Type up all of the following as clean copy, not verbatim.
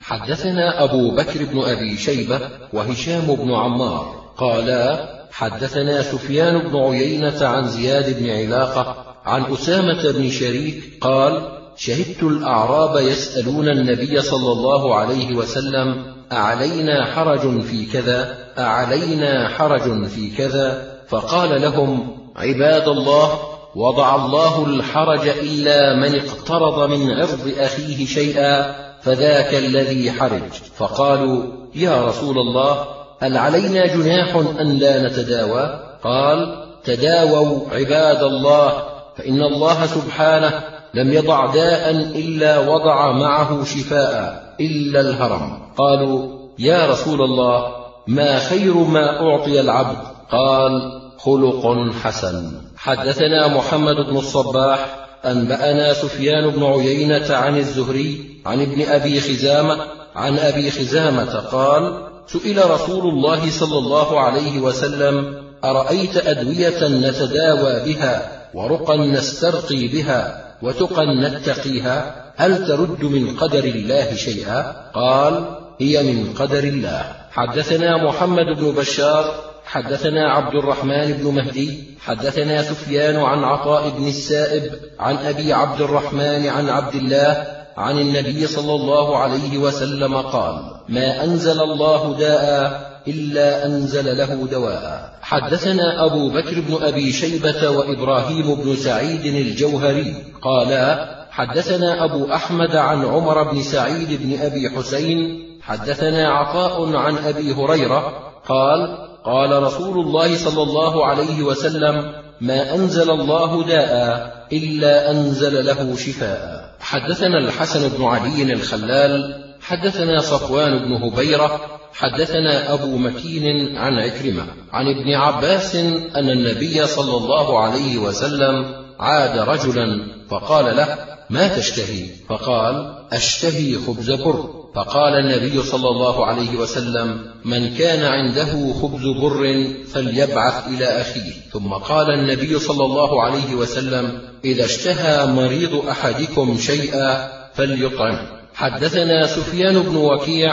حدثنا أبو بكر بن أبي شيبة وهشام بن عمار قالا حدثنا سفيان بن عيينة عن زياد بن علاقة عن أسامة بن شريك قال شهدت الأعراب يسألون النبي صلى الله عليه وسلم أعلينا حرج في كذا أعلينا حرج في كذا فقال لهم عباد الله وضع الله الحرج إلا من اقترض من عرض أخيه شيئا فذاك الذي حرج. فقالوا يا رسول الله هل علينا جناح أن لا نتداوى؟ قال تداووا عباد الله فإن الله سبحانه لم يضع داء إلا وضع معه شفاء إلا الهرم. قالوا يا رسول الله ما خير ما أعطي العبد؟ قال خلق حسن. حدثنا محمد بن الصباح أنبأنا سفيان بن عيينة عن الزهري عن ابن أبي خزامة عن أبي خزامة قال سئل رسول الله صلى الله عليه وسلم أرأيت أدوية نتداوى بها ورقا نسترقي بها وتقا نتقيها هل ترد من قدر الله شيئا؟ قال هي من قدر الله. حدثنا محمد بن بشار حدثنا عبد الرحمن بن مهدي حدثنا سفيان عن عطاء بن السائب عن أبي عبد الرحمن عن عبد الله عن النبي صلى الله عليه وسلم قال ما أنزل الله داء إلا أنزل له دواء. حدثنا أبو بكر بن أبي شيبة وإبراهيم بن سعيد الجوهري قالا حدثنا أبو أحمد عن عمر بن سعيد بن أبي حسين حدثنا عطاء عن أبي هريرة قال قال رسول الله صلى الله عليه وسلم ما أنزل الله داء إلا أنزل له شفاء. حدثنا الحسن بن علي الخلال حدثنا صفوان بن هبيرة حدثنا أبو مكين عن عكرمة عن ابن عباس أن النبي صلى الله عليه وسلم عاد رجلا فقال له ما تشتهي؟ فقال أشتهي خبز بر. فقال النبي صلى الله عليه وسلم من كان عنده خبز بر فليبعث إلى أخيه. ثم قال النبي صلى الله عليه وسلم إذا اشتهى مريض أحدكم شيئا فليطعم. حدثنا سفيان بن وكيع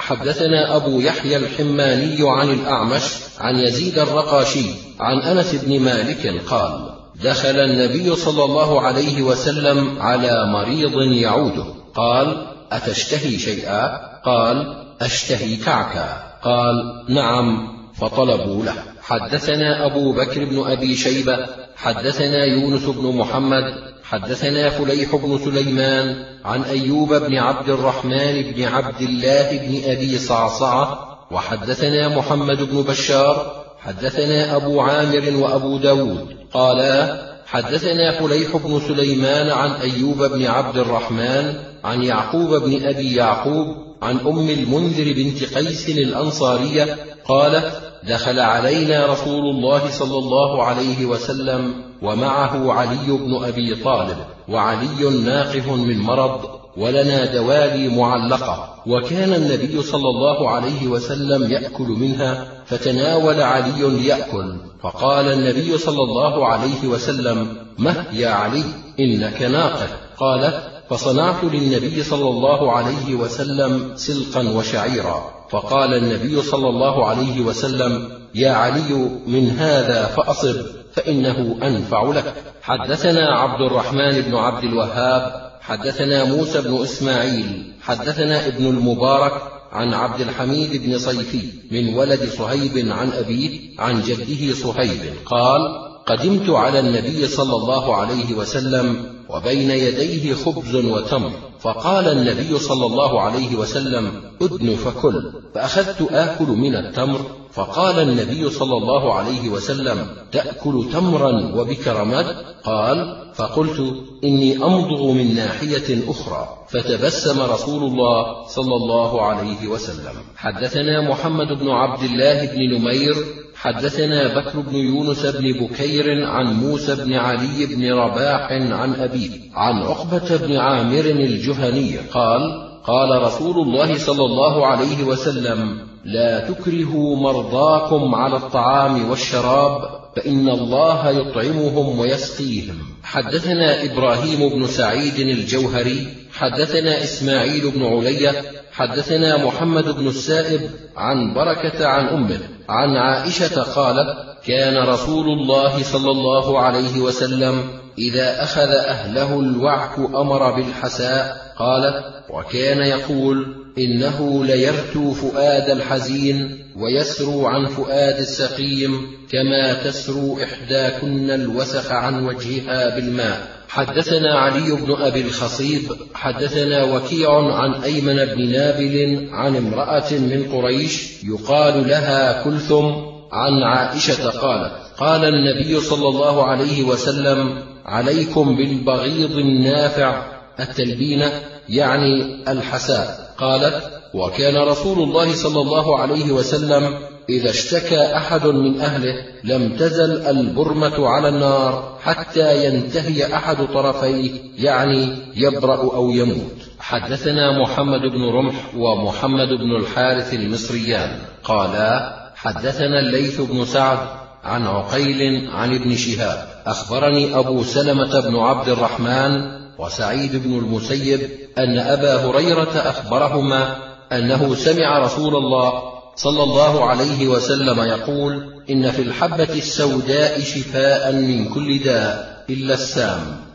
حدثنا أبو يحيى الحماني عن الأعمش عن يزيد الرقاشي عن أنس بن مالك قال دخل النبي صلى الله عليه وسلم على مريض يعوده قال أتشتهي شيئا؟ قال أشتهي كعكا. قال نعم فطلبوا له. حدثنا أبو بكر بن أبي شيبة حدثنا يونس بن محمد حدثنا فليح بن سليمان عن أيوب بن عبد الرحمن بن عبد الله بن أبي صعصعة وحدثنا محمد بن بشار حدثنا أبو عامر وأبو داود قالا حدثنا فليح بن سليمان عن أيوب بن عبد الرحمن عن يعقوب بن أبي يعقوب عن أم المنذر بنت قيس الأنصارية قالت دخل علينا رسول الله صلى الله عليه وسلم ومعه علي بن أبي طالب وعلي ناقف من مرض ولنا دوالي معلقة وكان النبي صلى الله عليه وسلم يأكل منها فتناول علي يأكل فقال النبي صلى الله عليه وسلم مه يا علي إنك ناقف. قال فصنعت للنبي صلى الله عليه وسلم سلقا وشعيرا فقال النبي صلى الله عليه وسلم يا علي من هذا فأصب فإنه أنفع لك. حدثنا عبد الرحمن بن عبد الوهاب حدثنا موسى بن إسماعيل حدثنا ابن المبارك عن عبد الحميد بن صيفي من ولد صهيب عن أبيه عن جده صهيب قال قدمت على النبي صلى الله عليه وسلم وبين يديه خبز وتمر فقال النبي صلى الله عليه وسلم أدن فكل فأخذت آكل من التمر فقال النبي صلى الله عليه وسلم تأكل تمرا وبكرمد؟ قال فقلت إني أمضغ من ناحية أخرى فتبسم رسول الله صلى الله عليه وسلم. حدثنا محمد بن عبد الله بن نمير حدثنا بكر بن يونس بن بكير عن موسى بن علي بن رباح عن أبيه عن عقبة بن عامر الجهني قال قال رسول الله صلى الله عليه وسلم لا تكرهوا مرضاكم على الطعام والشراب فإن الله يطعمهم ويسقيهم. حدثنا إبراهيم بن سعيد الجوهري حدثنا إسماعيل بن علية حدثنا محمد بن السائب عن بركة عن أمه عن عائشة قالت: كان رسول الله صلى الله عليه وسلم إذا أخذ أهله الوعك أمر بالحساء. قالت: وكان يقول: إنه ليرتو فؤاد الحزين ويسرو عن فؤاد السقيم كما تسرو إحداكن الوسخ عن وجهها بالماء. حدثنا علي بن أبي الخصيب حدثنا وكيع عن أيمن بن نابل عن امرأة من قريش يقال لها كلثم عن عائشة قالت: قال النبي صلى الله عليه وسلم: عليكم بالبغيض النافع، التلبينة يعني الحساء. قالت: وكان رسول الله صلى الله عليه وسلم إذا اشتكى أحد من أهله لم تزل البرمة على النار حتى ينتهي أحد طرفيه، يعني يبرأ أو يموت. حدثنا محمد بن رمح ومحمد بن الحارث المصريان قالا: حدثنا الليث بن سعد عن عقيل عن ابن شهاب أخبرني أبو سلمة بن عبد الرحمن وسعيد بن المسيب أن أبا هريرة أخبرهما أنه سمع رسول الله صلى الله عليه وسلم يقول: إن في الحبة السوداء شفاء من كل داء إلا السام،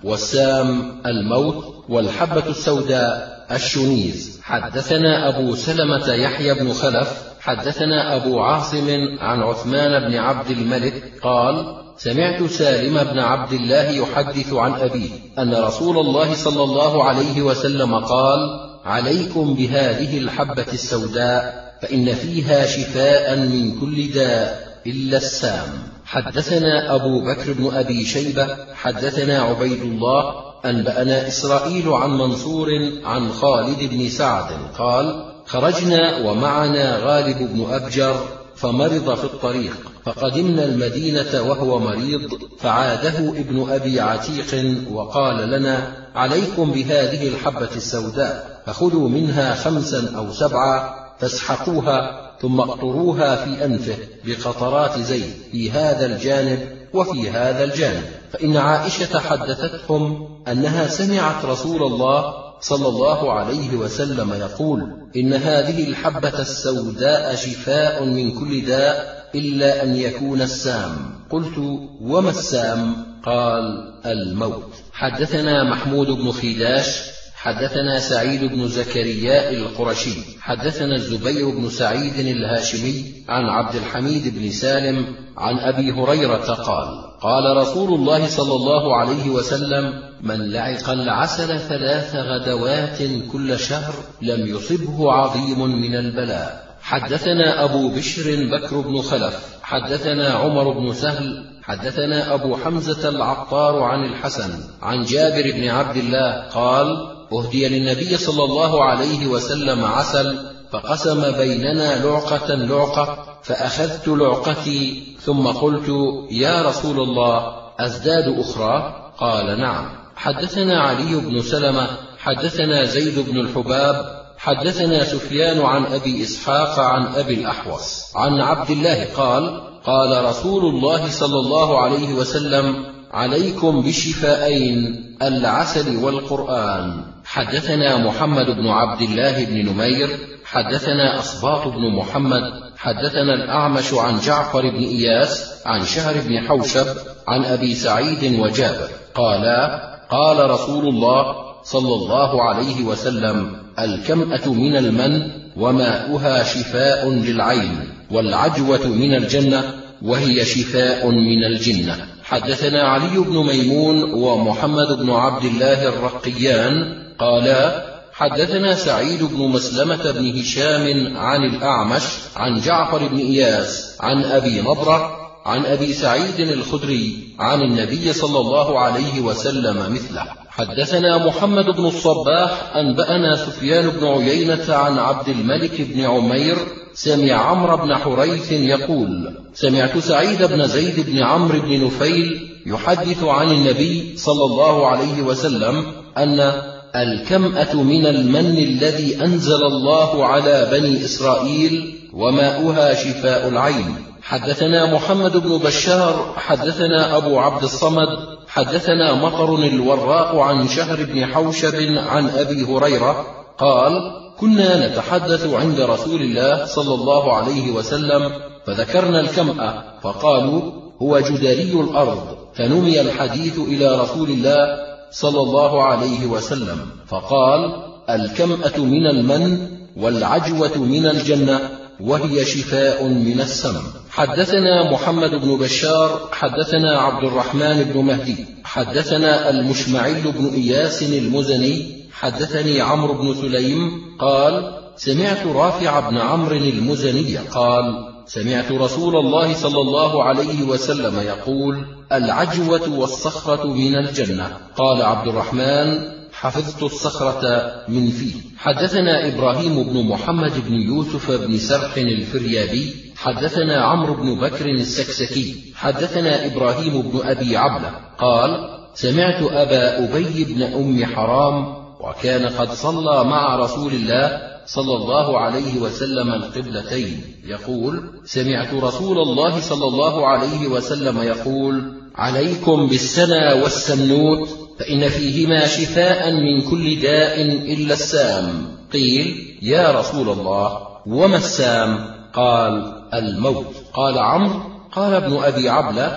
والسام الموت، والحبة السوداء الشنيز. حدثنا أبو سلمة يحيى بن خلف حدثنا أبو عاصم عن عثمان بن عبد الملك قال: سمعت سالم بن عبد الله يحدث عن أبيه أن رسول الله صلى الله عليه وسلم قال: عليكم بهذه الحبة السوداء فإن فيها شفاء من كل داء إلا السام. حدثنا أبو بكر بن أبي شيبة حدثنا عبيد الله أنبأنا إسرائيل عن منصور عن خالد بن سعد قال: خرجنا ومعنا غالب بن أبجر فمرض في الطريق، فقدمنا المدينة وهو مريض، فعاده ابن أبي عتيق وقال لنا: عليكم بهذه الحبة السوداء، فخذوا منها 5 أو 7 فاسحقوها ثم اقطروها في أنفه بقطرات زيت في هذا الجانب وفي هذا الجانب. فإن عائشة حدثتهم أنها سمعت رسول الله صلى الله عليه وسلم يقول: إن هذه الحبة السوداء شفاء من كل داء إلا أن يكون السام. قلت: وما السام؟ قال: الموت. حدثنا محمود بن خيلاش حدثنا سعيد بن زكريا القرشي حدثنا الزبير بن سعيد الهاشمي عن عبد الحميد بن سالم عن أبي هريرة قال: قال رسول الله صلى الله عليه وسلم: من لعق العسل 3 غدوات كل شهر لم يصبه عظيم من البلاء. حدثنا أبو بشر بكر بن خلف حدثنا عمر بن سهل حدثنا أبو حمزة العطار عن الحسن عن جابر بن عبد الله قال: أهدي للنبي صلى الله عليه وسلم عسل، فقسم بيننا لعقة لعقة، فأخذت لعقتي ثم قلت: يا رسول الله، أزداد أخرى؟ قال: نعم. حدثنا علي بن سلمة حدثنا زيد بن الحباب حدثنا سفيان عن أبي إسحاق عن أبي الأحوص عن عبد الله قال: قال رسول الله صلى الله عليه وسلم: عليكم بالشفاءين، العسل والقرآن. حدثنا محمد بن عبد الله بن نمير حدثنا أصباط بن محمد حدثنا الأعمش عن جعفر بن إياس عن شهر بن حوشب عن أبي سعيد وجابر قالا: قال رسول الله صلى الله عليه وسلم: الكمأة من المن وماؤها شفاء للعين، والعجوة من الجنة وهي شفاء من الجنة. حدثنا علي بن ميمون ومحمد بن عبد الله الرقيان قالا: حدثنا سعيد بن مسلمة بن هشام عن الأعمش عن جعفر بن إياس عن أبي نضرة عن أبي سعيد الخدري عن النبي صلى الله عليه وسلم مثله. حدثنا محمد بن الصباح أنبأنا سفيان بن عيينة عن عبد الملك بن عمير سمع عمرو بن حريث يقول: سمعت سعيد بن زيد بن عمرو بن نفيل يحدث عن النبي صلى الله عليه وسلم أن الكمأة من المن الذي أنزل الله على بني إسرائيل وماؤها شفاء العين. حدثنا محمد بن بشار حدثنا أبو عبد الصمد حدثنا مطر الوراق عن شهر بن حوشب عن أبي هريرة قال: كنا نتحدث عند رسول الله صلى الله عليه وسلم فذكرنا الكمأة فقالوا هو جدري الأرض، فنمي الحديث إلى رسول الله صلى الله عليه وسلم فقال الكمأة من المن والعجوة من الجنة وهي شفاء من السم. حدثنا محمد بن بشار حدثنا عبد الرحمن بن مهدي حدثنا المشمعي بن إياس المزني حدثني عمرو بن سليم قال سمعت رافع بن عمرو المزني قال سمعت رسول الله صلى الله عليه وسلم يقول العجوة والصخرة من الجنة. قال عبد الرحمن حفظت الصخرة من فيه. حدثنا إبراهيم بن محمد بن يوسف بن سرح الفريابي حدثنا عمرو بن بكر السكسكي حدثنا إبراهيم بن أبي عبلة قال سمعت أبا أبي بن أم حرام وكان قد صلى مع رسول الله صلى الله عليه وسلم القبلتين يقول سمعت رسول الله صلى الله عليه وسلم يقول عليكم بالسنا والسنوت فإن فيهما شفاء من كل داء إلا السام. قيل يا رسول الله وما السام؟ قال الموت. قال عمرو قال ابن أبي عبلة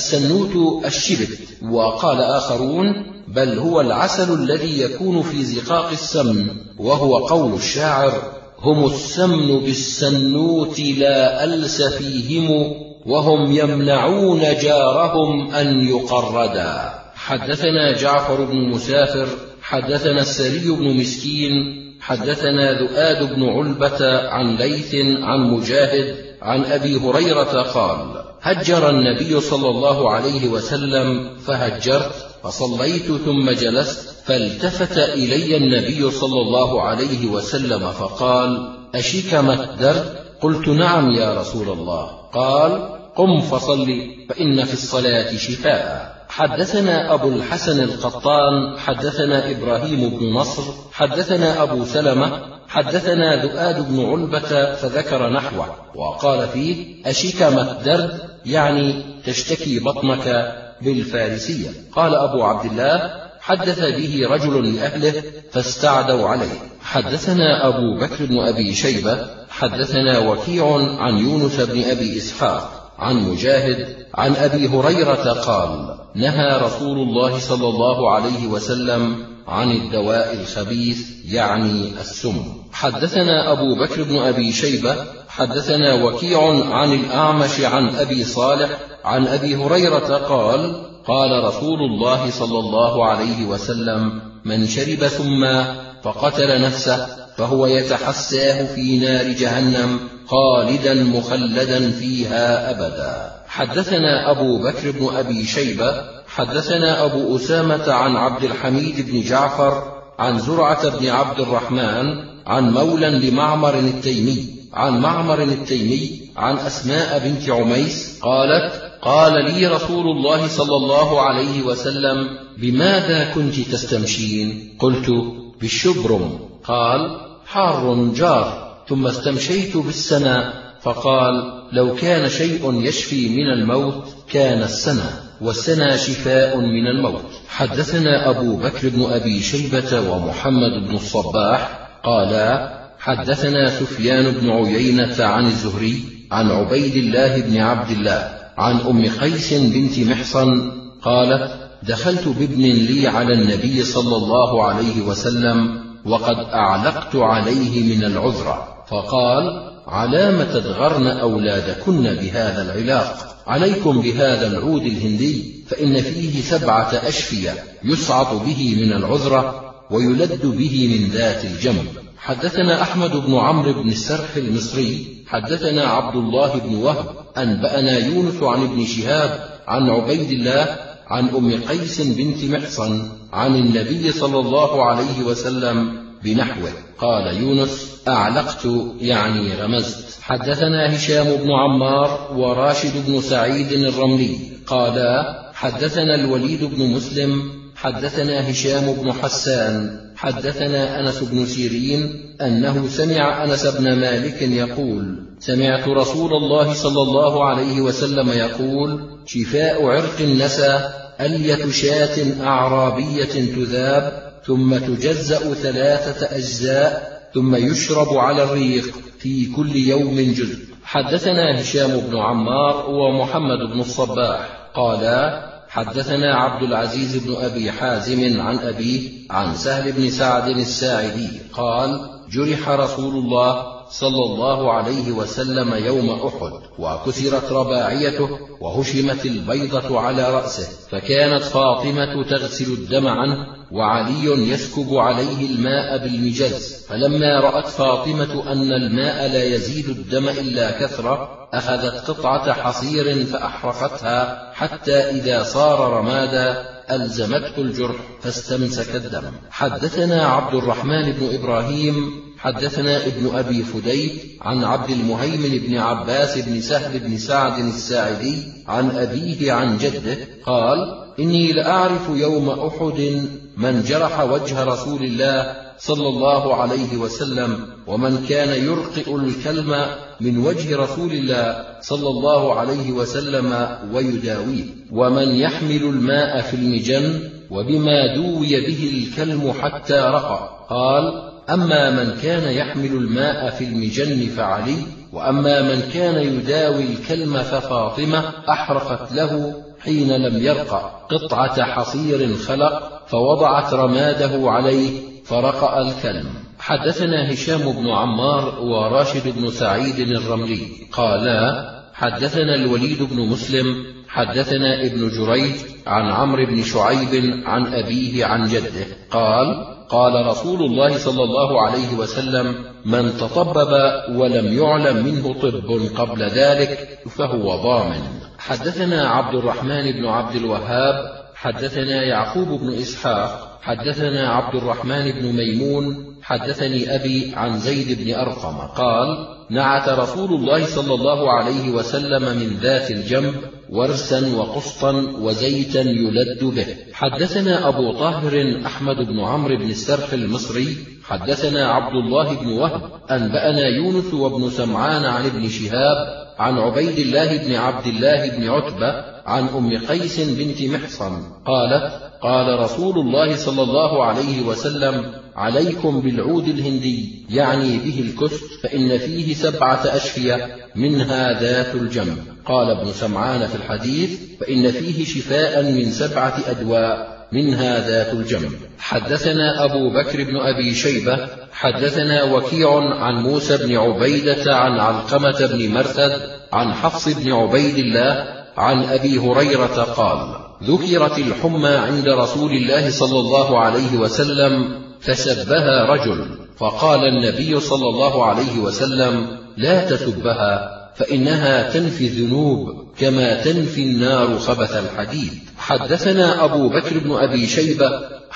السنوت الشبت. وقال آخرون بل هو العسل الذي يكون في زقاق السمن، وهو قول الشاعر هم السمن بالسنوت لا ألس فيهم وهم يمنعون جارهم أن يقردا. حدثنا جعفر بن مسافر حدثنا السري بن مسكين حدثنا ذؤاد بن علبة عن ليث عن مجاهد عن أبي هريرة قال هجر النبي صلى الله عليه وسلم فهجرت فصليت ثم جلست فالتفت إلي النبي صلى الله عليه وسلم فقال أشكم الدرد؟ قلت نعم يا رسول الله. قال قم فصل فإن في الصلاة شفاء. حدثنا أبو الحسن القطان حدثنا إبراهيم بن نصر حدثنا أبو سلمة حدثنا ذؤاد بن علبة فذكر نحوه وقال فيه أشكم الدرد يعني تشتكي بطنك بالفارسية. قال أبو عبد الله حدث به رجل لأهله فاستعدوا عليه. حدثنا أبو بكر بن أبي شيبة حدثنا وكيع عن يونس بن أبي إسحاق عن مجاهد عن أبي هريرة قال نهى رسول الله صلى الله عليه وسلم عن الدواء الخبيث يعني السم. حدثنا أبو بكر بن أبي شيبة حدثنا وكيع عن الأعمش عن أبي صالح عن أبي هريرة قال قال رسول الله صلى الله عليه وسلم من شرب ثما فقتل نفسه فهو يتحساه في نار جهنم خالدا مخلدا فيها أبدا. حدثنا أبو بكر بن أبي شيبة حدثنا أبو أسامة عن عبد الحميد بن جعفر عن زرعة بن عبد الرحمن عن مولى لمعمر التيمي عن معمر التيمي عن أسماء بنت عميس قالت قال لي رسول الله صلى الله عليه وسلم بماذا كنت تستمشين؟ قلت بالشبرم. قال حار جار. ثم استمشيت بالسنا فقال لو كان شيء يشفي من الموت كان السنا، والسنا شفاء من الموت. حدثنا أبو بكر بن أبي شيبة ومحمد بن الصباح قالا حدثنا سفيان بن عيينة عن الزهري عن عبيد الله بن عبد الله عن أم قيس بنت محصن قالت دخلت بابن لي على النبي صلى الله عليه وسلم وقد أعلقت عليه من العذرة فقال علام تدغرن أولادكن بهذا العلاق؟ عليكم بهذا العود الهندي فإن فيه 7 أشفية يصعد به من العذرة ويلد به من ذات الجنب. حدثنا أحمد بن عمرو بن السرح المصري حدثنا عبد الله بن وهب أنبأنا يونس عن ابن شهاب عن عبيد الله عن أم قيس بنت محصن عن النبي صلى الله عليه وسلم بنحوه. قال يونس أعلقت يعني رمزت. حدثنا هشام بن عمار وراشد بن سعيد الرملي قالا حدثنا الوليد بن مسلم حدثنا هشام بن حسان حدثنا أنس بن سيرين أنه سمع أنس بن مالك يقول سمعت رسول الله صلى الله عليه وسلم يقول شفاء عرق النسا ألية شاة أعرابية تذاب ثم تجزأ 3 أجزاء ثم يشرب على الريق في كل يوم جزء. حدثنا هشام بن عمار ومحمد بن الصباح قالا حدثنا عبد العزيز بن أبي حازم عن أبيه عن سهل بن سعد الساعدي قال جرح رسول الله صلى الله عليه وسلم يوم أحد وكسرت رباعيته وهشمت البيضة على رأسه، فكانت فاطمة تغسل الدم عنه وعلي يسكب عليه الماء بالمجز، فلما رأت فاطمة أن الماء لا يزيد الدم إلا كثرة أخذت قطعة حصير فأحرقتها حتى إذا صار رمادا ألزمته الجرح فاستمسك الدم. حدثنا عبد الرحمن بن إبراهيم حدثنا ابن أبي فديك عن عبد المهيمن بن عباس بن سهل بن سعد الساعدي عن أبيه عن جده قال إني لأعرف يوم أحد من جرح وجه رسول الله صلى الله عليه وسلم ومن كان يرقئ الكلم من وجه رسول الله صلى الله عليه وسلم ويداويه، ومن يحمل الماء في المجن وبما دوي به الكلم حتى رقى. قال أما من كان يحمل الماء في المجن فعلي، وأما من كان يداوي الكلم ففاطمة أحرقت له حين لم يرقى قطعة حصير خلق فوضعت رماده عليه فرقأ الكلم. حدثنا هشام بن عمار وراشد بن سعيد الرملي قالا حدثنا الوليد بن مسلم حدثنا ابن جريج عن عمرو بن شعيب عن أبيه عن جده قال قال رسول الله صلى الله عليه وسلم من تطبب ولم يعلم منه طب قبل ذلك فهو ضامن. حدثنا عبد الرحمن بن عبد الوهاب حدثنا يعقوب بن إسحاق حدثنا عبد الرحمن بن ميمون حدثني أبي عن زيد بن أرقم قال نعت رسول الله صلى الله عليه وسلم من ذات الجنب ورسا وقسطا وزيتا يلد به. حدثنا أبو طاهر أحمد بن عمرو بن السرح المصري حدثنا عبد الله بن وهب أنبأنا يونس وابن سمعان عن ابن شهاب عن عبيد الله بن عبد الله بن عتبة عن أم قيس بنت محصن قالت قال رسول الله صلى الله عليه وسلم عليكم بالعود الهندي يعني به الكست فإن فيه 7 أشفية منها ذات الجنب. قال ابن سمعان في الحديث فإن فيه شفاء من 7 أدواء منها ذات الجنب. حدثنا أبو بكر بن أبي شيبة حدثنا وكيع عن موسى بن عبيدة عن علقمة بن مرثد عن حفص بن عبيد الله عن أبي هريرة قال ذكرت الحمى عند رسول الله صلى الله عليه وسلم فسبها رجل فقال النبي صلى الله عليه وسلم لا تسبها فإنها تنفي الذنوب كما تنفي النار خبث الحديد. حدثنا أبو بكر بن أبي شيبة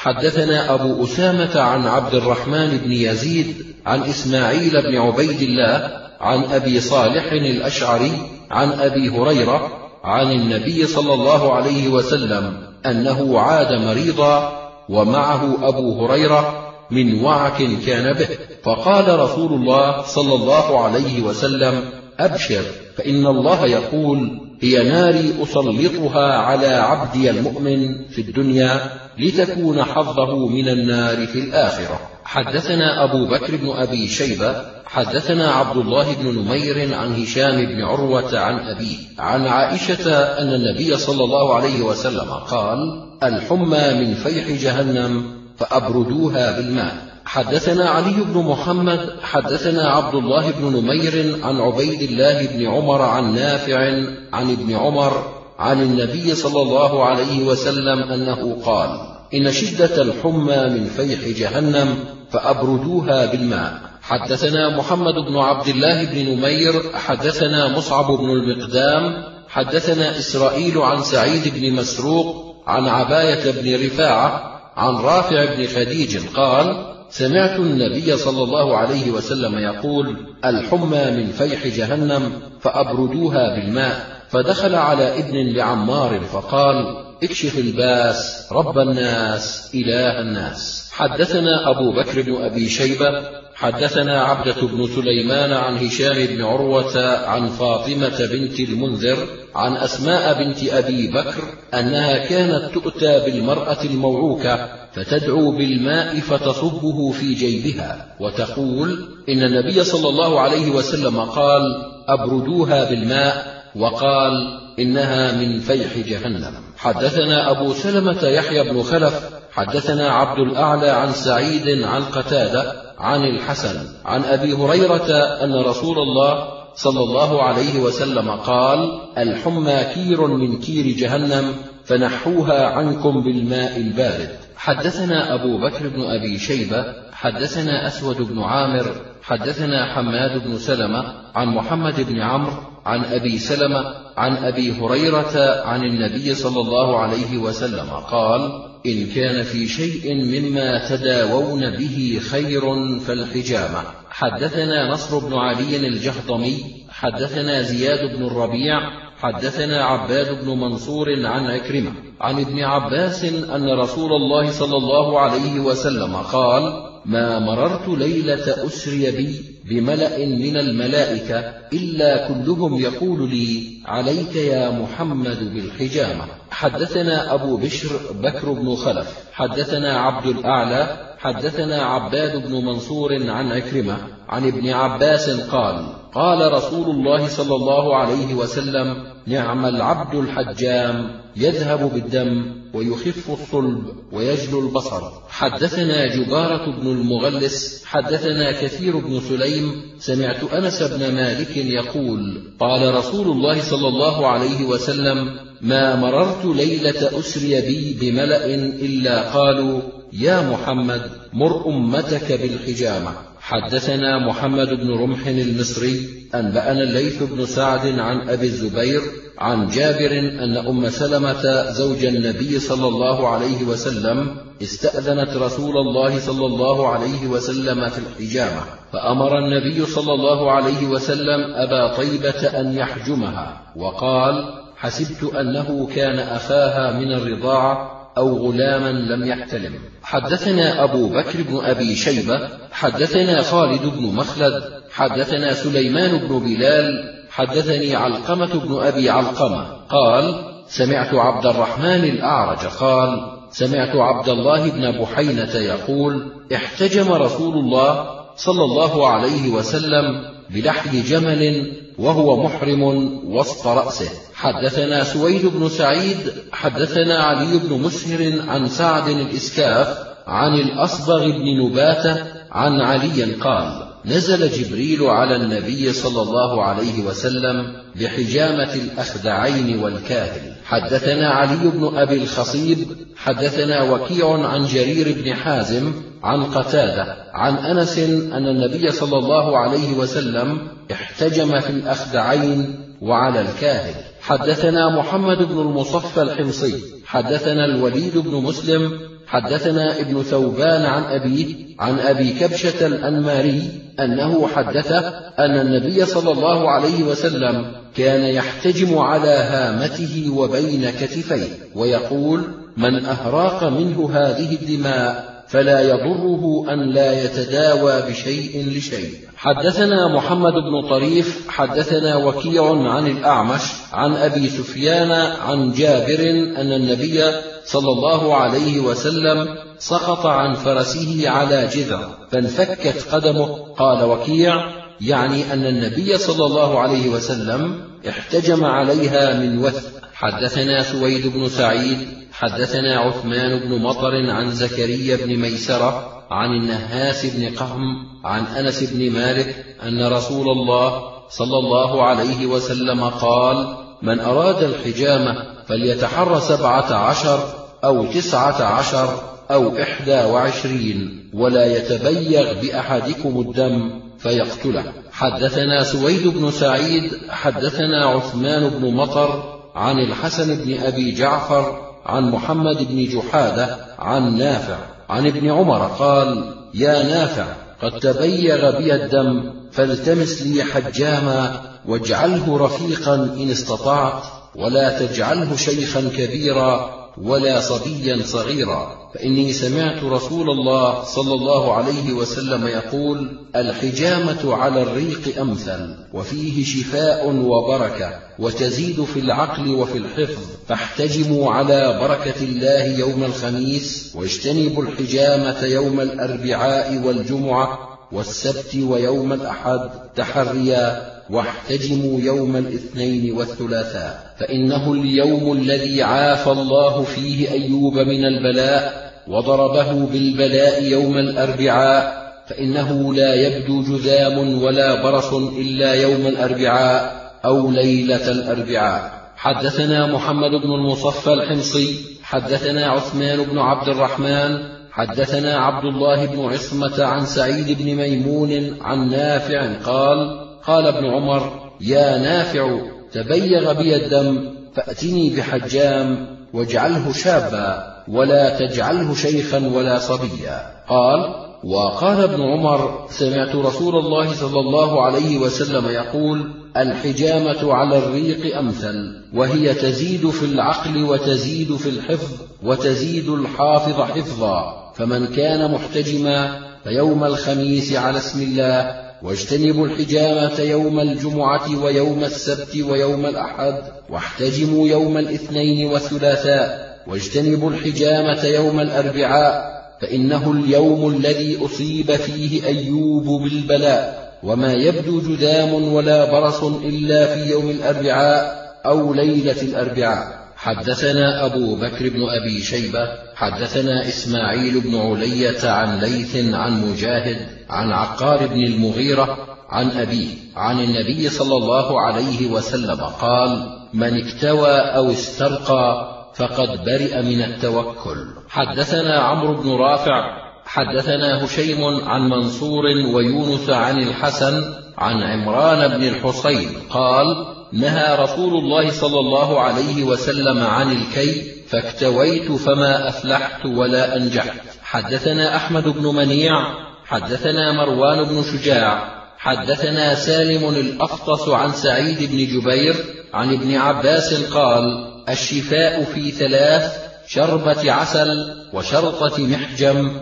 حدثنا أبو أسامة عن عبد الرحمن بن يزيد عن إسماعيل بن عبيد الله عن أبي صالح الأشعري عن أبي هريرة عن النبي صلى الله عليه وسلم أنه عاد مريضا ومعه أبو هريرة من وعك كان به، فقال رسول الله صلى الله عليه وسلم أبشر فإن الله يقول هي ناري أسلطها على عبدي المؤمن في الدنيا لتكون حظه من النار في الآخرة. حدثنا أبو بكر بن أبي شيبة حدثنا عبد الله بن نمير عن هشام بن عروة عن أبيه عن عائشة أن النبي صلى الله عليه وسلم قال الحمى من فيح جهنم فأبردوها بالماء. حدثنا علي بن محمد حدثنا عبد الله بن نمير عن عبيد الله بن عمر عن نافع عن ابن عمر عن النبي صلى الله عليه وسلم أنه قال إن شدة الحمى من فيح جهنم فأبردوها بالماء. حدثنا محمد بن عبد الله بن نمير حدثنا مصعب بن المقدام حدثنا إسرائيل عن سعيد بن مسروق عن عباية بن رفاعة عن رافع بن خديج قال سمعت النبي صلى الله عليه وسلم يقول الحمى من فيح جهنم فأبردوها بالماء، فدخل على ابن لعمار فقال اكشف الباس رب الناس إله الناس. حدثنا أبو بكر بن أبي شيبة حدثنا عبدة بن سليمان عن هشام بن عروة عن فاطمة بنت المنذر عن أسماء بنت أبي بكر أنها كانت تؤتى بالمرأة الموعوكة فتدعو بالماء فتصبه في جيبها وتقول إن النبي صلى الله عليه وسلم قال أبردوها بالماء، وقال إنها من فيح جهنم. حدثنا أبو سلمة يحيى بن خلف حدثنا عبد الأعلى عن سعيد عن قتادة عن الحسن عن أبي هريرة أن رسول الله صلى الله عليه وسلم قال الحمى كير من كير جهنم فنحوها عنكم بالماء البارد. حدثنا أبو بكر بن أبي شيبة حدثنا أسود بن عامر حدثنا حماد بن سلمة عن محمد بن عمرو عن أبي سلمة عن أبي هريرة عن النبي صلى الله عليه وسلم قال إن كان في شيء مما تداوون به خير فالحجامة. حدثنا نصر بن علي الجهضمي حدثنا زياد بن الربيع حدثنا عباد بن منصور عن عكرمة عن ابن عباس أن رسول الله صلى الله عليه وسلم قال ما مررت ليلة أسري بي بملأ من الملائكة إلا كلهم يقول لي عليك يا محمد بالحجامة. حدثنا أبو بشر بكر بن خلف حدثنا عبد الأعلى حدثنا عباد بن منصور عن عكرمة عن ابن عباس قال قال رسول الله صلى الله عليه وسلم نعم العبد الحجام يذهب بالدم ويخف الصلب ويجلو البصر. حدثنا جبارة بن المغلس حدثنا كثير بن سليم سمعت أنس بن مالك يقول قال رسول الله صلى الله عليه وسلم ما مررت ليلة أسري بي بملأ إلا قالوا يا محمد مر أمتك بالحجامة. حدثنا محمد بن رمح المصري أنبأنا الليث بن سعد عن أبي الزبير عن جابر أن أم سلمة زوج النبي صلى الله عليه وسلم استأذنت رسول الله صلى الله عليه وسلم في الحجامة، فأمر النبي صلى الله عليه وسلم أبا طيبة أن يحجمها، وقال حسبت أنه كان أخاها من الرضاعة أو غلاما لم يحتلم. حدثنا أبو بكر بن أبي شيبة حدثنا خالد بن مخلد حدثنا سليمان بن بلال حدثني علقمة بن أبي علقمة قال سمعت عبد الرحمن الأعرج قال سمعت عبد الله بن بحينة يقول احتجم رسول الله صلى الله عليه وسلم بلحي جمل وهو محرم وسط رأسه. حدثنا سويد بن سعيد حدثنا علي بن مسهر عن سعد الإسكاف عن الأصبغ بن نباتة عن علي قال نزل جبريل على النبي صلى الله عليه وسلم بحجامة الأخدعين والكاهل. حدثنا علي بن أبي الخصيب حدثنا وكيع عن جرير بن حازم عن قتادة عن أنس أن النبي صلى الله عليه وسلم احتجم في الأخدعين وعلى الكاهل. حدثنا محمد بن المصفى الحمصي حدثنا الوليد بن مسلم حدثنا ابن ثوبان عن أبيه عن أبي كبشة الأنماري أنه حدث أن النبي صلى الله عليه وسلم كان يحتجم على هامته وبين كتفيه ويقول من أهراق منه هذه الدماء فلا يضره أن لا يتداوى بشيء لشيء. حدثنا محمد بن طريف حدثنا وكيع عن الأعمش عن أبي سفيان عن جابر أن النبي صلى الله عليه وسلم سقط عن فرسه على جذع فانفكت قدمه. قال وكيع يعني أن النبي صلى الله عليه وسلم احتجم عليها من وث. حدثنا سويد بن سعيد حدثنا عثمان بن مطر عن زكريا بن ميسرة عن النهاس بن قهم عن أنس بن مالك أن رسول الله صلى الله عليه وسلم قال من أراد الحجامة فليتحر 17 أو 19 أو 21 ولا يتبيغ بأحدكم الدم فيقتله. حدثنا سويد بن سعيد حدثنا عثمان بن مطر عن الحسن بن أبي جعفر عن محمد بن جحادة عن نافع عن ابن عمر قال يا نافع قد تبيغ بي الدم فالتمس لي حجاما واجعله رفيقا إن استطعت ولا تجعله شيخا كبيرا ولا صبيا صغيرا، فإني سمعت رسول الله صلى الله عليه وسلم يقول: الحجامة على الريق أمثل، وفيه شفاء وبركة، وتزيد في العقل وفي الحفظ، فاحتجموا على بركة الله يوم الخميس، واجتنبوا الحجامة يوم الأربعاء والجمعة والسبت ويوم الأحد تحريا، واحتجموا يوم الاثنين والثلاثاء، فإنه اليوم الذي عافى الله فيه أيوب من البلاء، وضربه بالبلاء يوم الأربعاء، فإنه لا يبدو جذام ولا برص إلا يوم الأربعاء أو ليلة الأربعاء. حدثنا محمد بن المصفى الحمصي حدثنا عثمان بن عبد الرحمن حدثنا عبد الله بن عصمة عن سعيد بن ميمون عن نافع قال: قال ابن عمر: يا نافع، تبيغ بي الدم، فأتني بحجام واجعله شابا ولا تجعله شيخا ولا صبيا. قال: وقال ابن عمر: سمعت رسول الله صلى الله عليه وسلم يقول: الحجامة على الريق أمثل، وهي تزيد في العقل وتزيد في الحفظ وتزيد الحافظ حفظا، فمن كان محتجما فيوم الخميس على اسم الله، واجتنبوا الحجامة يوم الجمعة ويوم السبت ويوم الأحد، واحتجموا يوم الاثنين والثلاثاء، واجتنبوا الحجامة يوم الأربعاء، فإنه اليوم الذي أصيب فيه أيوب بالبلاء، وما يبدو جذام ولا برص إلا في يوم الأربعاء أو ليلة الأربعاء. حدثنا أبو بكر بن أبي شيبة حدثنا إسماعيل بن علية عن ليث عن مجاهد عن عقار بن المغيرة عن أبيه عن النبي صلى الله عليه وسلم قال: من اكتوى أو استرقى فقد برئ من التوكل. حدثنا عمرو بن رافع حدثنا هشيم عن منصور ويونس عن الحسن عن عمران بن الحصين قال: نهى رسول الله صلى الله عليه وسلم عن الكي، فاكتويت فما أفلحت ولا أنجحت. حدثنا أحمد بن منيع حدثنا مروان بن شجاع حدثنا سالم الأفطس عن سعيد بن جبير عن ابن عباس قال: الشفاء في ثلاث: شربة عسل، وشرطة محجم،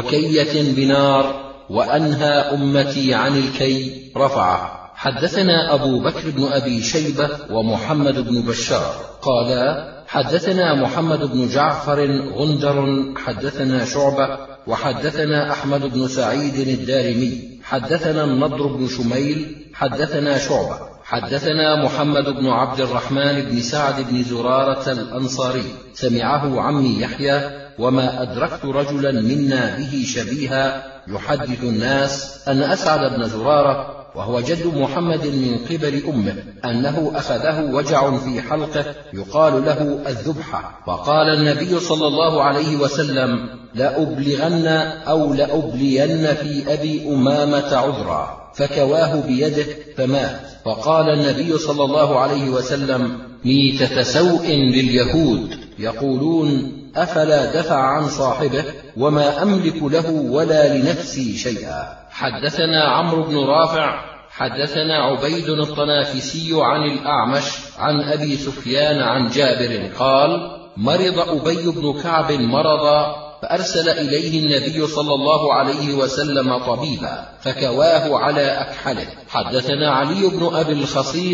وكية بنار، وأنهى أمتي عن الكي. رفعه. حدثنا أبو بكر بن أبي شيبة ومحمد بن بشار قالا: حدثنا محمد بن جعفر غندر حدثنا شعبة وحدثنا أحمد بن سعيد الدارمي حدثنا النضر بن شميل حدثنا شعبة حدثنا محمد بن عبد الرحمن بن سعد بن زرارة الأنصاري سمعه عمي يحيى، وما أدركت رجلا منا به شبيها يحدث الناس أن أسعد بن زرارة وهو جد محمد من قبل أمه أنه أخذه وجع في حلقه يقال له الذبحة، فقال النبي صلى الله عليه وسلم: لأبلغن أو لأبلين في أبي أمامة عذرا، فكواه بيده فمات. فقال النبي صلى الله عليه وسلم: ميتة سوء لليهود، يقولون: أفلا دفع عن صاحبه، وما أملك له ولا لنفسي شيئا. حدثنا عمرو بن رافع حدثنا عبيد الطنافسي عن الأعمش عن أبي سفيان عن جابر قال: مرض أبي بن كعب مرضا، فأرسل إليه النبي صلى الله عليه وسلم طبيبا فكواه على أكحله. حدثنا علي بن أبي الخصيب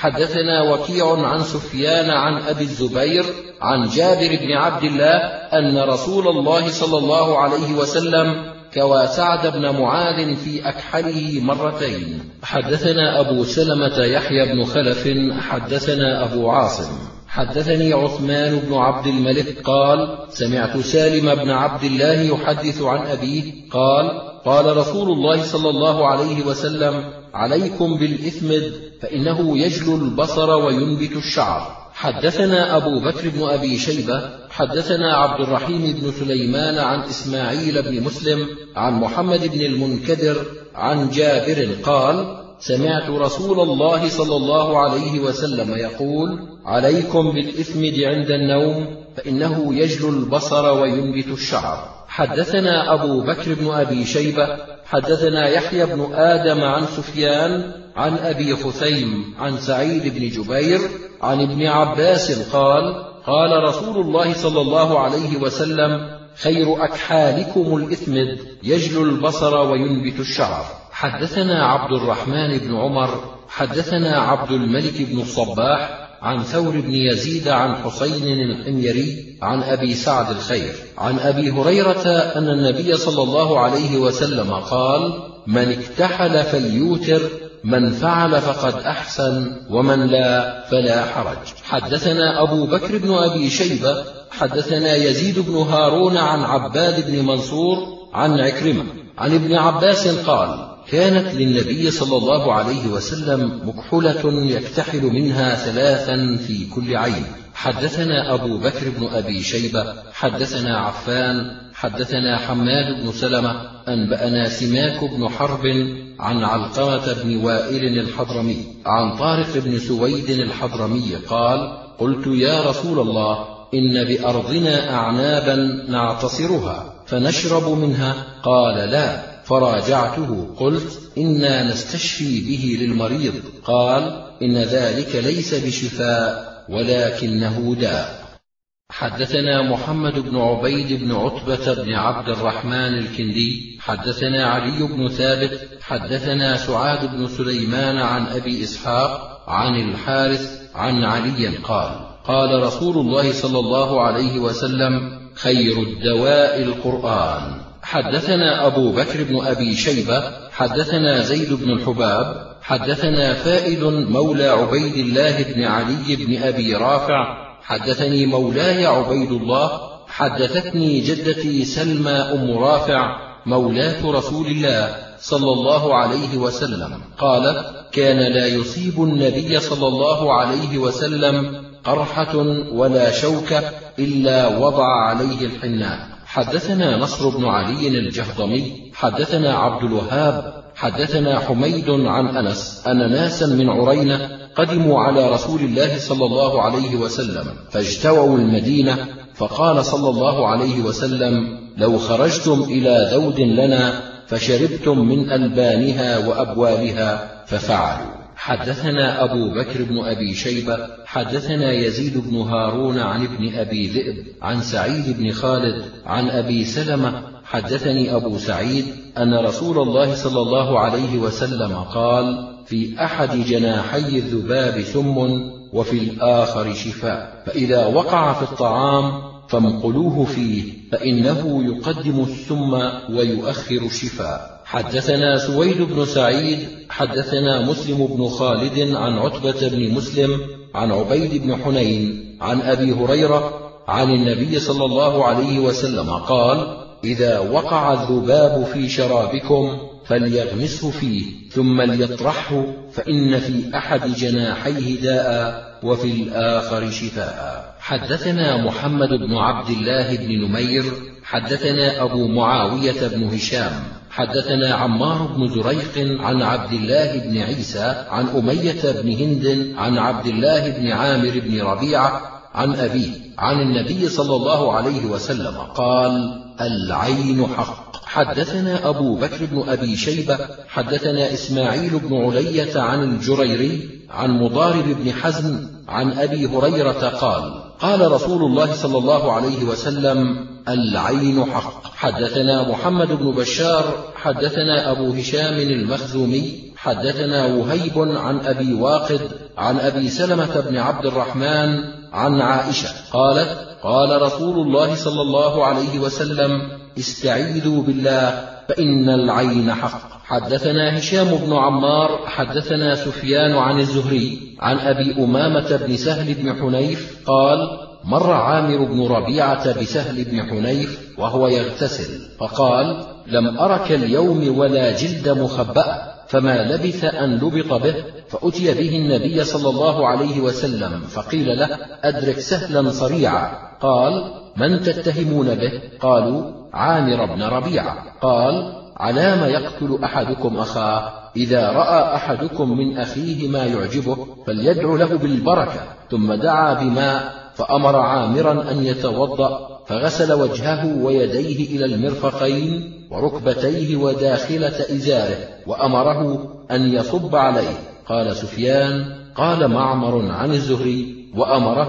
حدثنا وكيع عن سفيان عن أبي الزبير عن جابر بن عبد الله أن رسول الله صلى الله عليه وسلم كوى سعد بن معاذ في أكحله مرتين. حدثنا أبو سلمة يحيى بن خلف حدثنا أبو عاصم حدثني عثمان بن عبد الملك قال: سمعت سالم بن عبد الله يحدث عن أبيه قال: قال رسول الله صلى الله عليه وسلم: عليكم بالإثمد، فإنه يجلو البصر وينبت الشعر. حدثنا أبو بكر بن أبي شيبة حدثنا عبد الرحيم بن سليمان عن إسماعيل بن مسلم عن محمد بن المنكدر عن جابر قال: سمعت رسول الله صلى الله عليه وسلم يقول: عليكم بالإثمد عند النوم، فإنه يجلو البصر وينبت الشعر. حدثنا أبو بكر بن أبي شيبة حدثنا يحيى بن آدم عن سفيان عن أبي خثيم عن سعيد بن جبير عن ابن عباس قال: قال رسول الله صلى الله عليه وسلم: خير أكحالكم الإثمد يجلو البصر وينبت الشعر. حدثنا عبد الرحمن بن عمر حدثنا عبد الملك بن الصباح عن ثور بن يزيد عن حسين الحميري عن أبي سعد الخير عن أبي هريرة أن النبي صلى الله عليه وسلم قال: من اكتحل فليوتر، من فعل فقد أحسن، ومن لا فلا حرج. حدثنا أبو بكر بن أبي شيبة حدثنا يزيد بن هارون عن عباد بن منصور عن عكرمة عن ابن عباس قال: كانت للنبي صلى الله عليه وسلم مكحلة يكتحل منها 3 في كل عين. حدثنا أبو بكر بن أبي شيبة حدثنا عفان حدثنا حماد بن سلمة أنبأنا سماك بن حرب عن علقمة بن وائل الحضرمي عن طارق بن سويد الحضرمي قال: قلت يا رسول الله، إن بأرضنا أعنابا نعتصرها فنشرب منها، قال: لا. فراجعته قلت: إنا نستشفي به للمريض، قال: إن ذلك ليس بشفاء ولكنه داء. حدثنا محمد بن عبيد بن عتبة بن عبد الرحمن الكندي حدثنا علي بن ثابت حدثنا سعاد بن سليمان عن أبي إسحاق عن الحارث عن علي قال: قال رسول الله صلى الله عليه وسلم: خير الدواء القرآن. حدثنا أبو بكر بن أبي شيبة حدثنا زيد بن الحباب حدثنا فائد مولى عبيد الله بن علي بن أبي رافع حدثني مولاي عبيد الله حدثتني جدتي سلمى أم رافع مولاة رسول الله صلى الله عليه وسلم قالت: كان لا يصيب النبي صلى الله عليه وسلم قرحة ولا شوكة إلا وضع عليه الحناء. حدثنا نصر بن علي الجهضمي حدثنا عبد الوهاب حدثنا حميد عن أنس أن ناسا من عرينة قدموا على رسول الله صلى الله عليه وسلم فاجتووا المدينة، فقال صلى الله عليه وسلم: لو خرجتم إلى ذود لنا فشربتم من ألبانها وأبوالها، ففعلوا. حدثنا أبو بكر بن أبي شيبة حدثنا يزيد بن هارون عن ابن أبي ذئب عن سعيد بن خالد عن أبي سلمة حدثني أبو سعيد أن رسول الله صلى الله عليه وسلم قال: في أحد جناحي الذباب سم وفي الآخر شفاء، فإذا وقع في الطعام فامقلوه فيه، فإنه يقدم السم ويؤخر الشفاء. حدثنا سويد بن سعيد حدثنا مسلم بن خالد عن عتبة بن مسلم عن عبيد بن حنين عن أبي هريرة عن النبي صلى الله عليه وسلم قال: إذا وقع الذباب في شرابكم فليغمسه فيه ثم ليطرحه، فإن في أحد جناحيه داء وفي الآخر شفاء. حدثنا محمد بن عبد الله بن نمير حدثنا أبو معاوية بن هشام حدثنا عمار بن زريق عن عبد الله بن عيسى عن أمية بن هند عن عبد الله بن عامر بن ربيعة عن أبيه عن النبي صلى الله عليه وسلم قال: العين حق. حدثنا أبو بكر بن أبي شيبة حدثنا إسماعيل بن علية عن الجريري عن مضارب بن حزم عن أبي هريرة قال: قال رسول الله صلى الله عليه وسلم: العين حق. حدثنا محمد بن بشار حدثنا أبو هشام المخزومي حدثنا وهيب عن أبي واقد عن أبي سلمة بن عبد الرحمن عن عائشة قالت: قال رسول الله صلى الله عليه وسلم: استعيذوا بالله فإن العين حق. حدثنا هشام بن عمار حدثنا سفيان عن الزهري عن أبي أمامة بن سهل بن حنيف قال: مر عامر بن ربيعة بسهل بن حنيف وهو يغتسل، فقال: لم أرك اليوم ولا جلد مخبأ، فما لبث أن لبط به، فأتي به النبي صلى الله عليه وسلم فقيل له: أدرك سهلا صريعا. قال: من تتهمون به؟ قالوا: عامر بن ربيعة. قال: علام يقتل أحدكم أخاه؟ إذا رأى أحدكم من أخيه ما يعجبه فليدعو له بالبركة. ثم دعا بماء فأمر عامرا أن يتوضأ، فغسل وجهه ويديه إلى المرفقين وركبتيه وداخلة إزاره، وأمره أن يصب عليه. قال سفيان: قال معمر عن الزهري: وأمره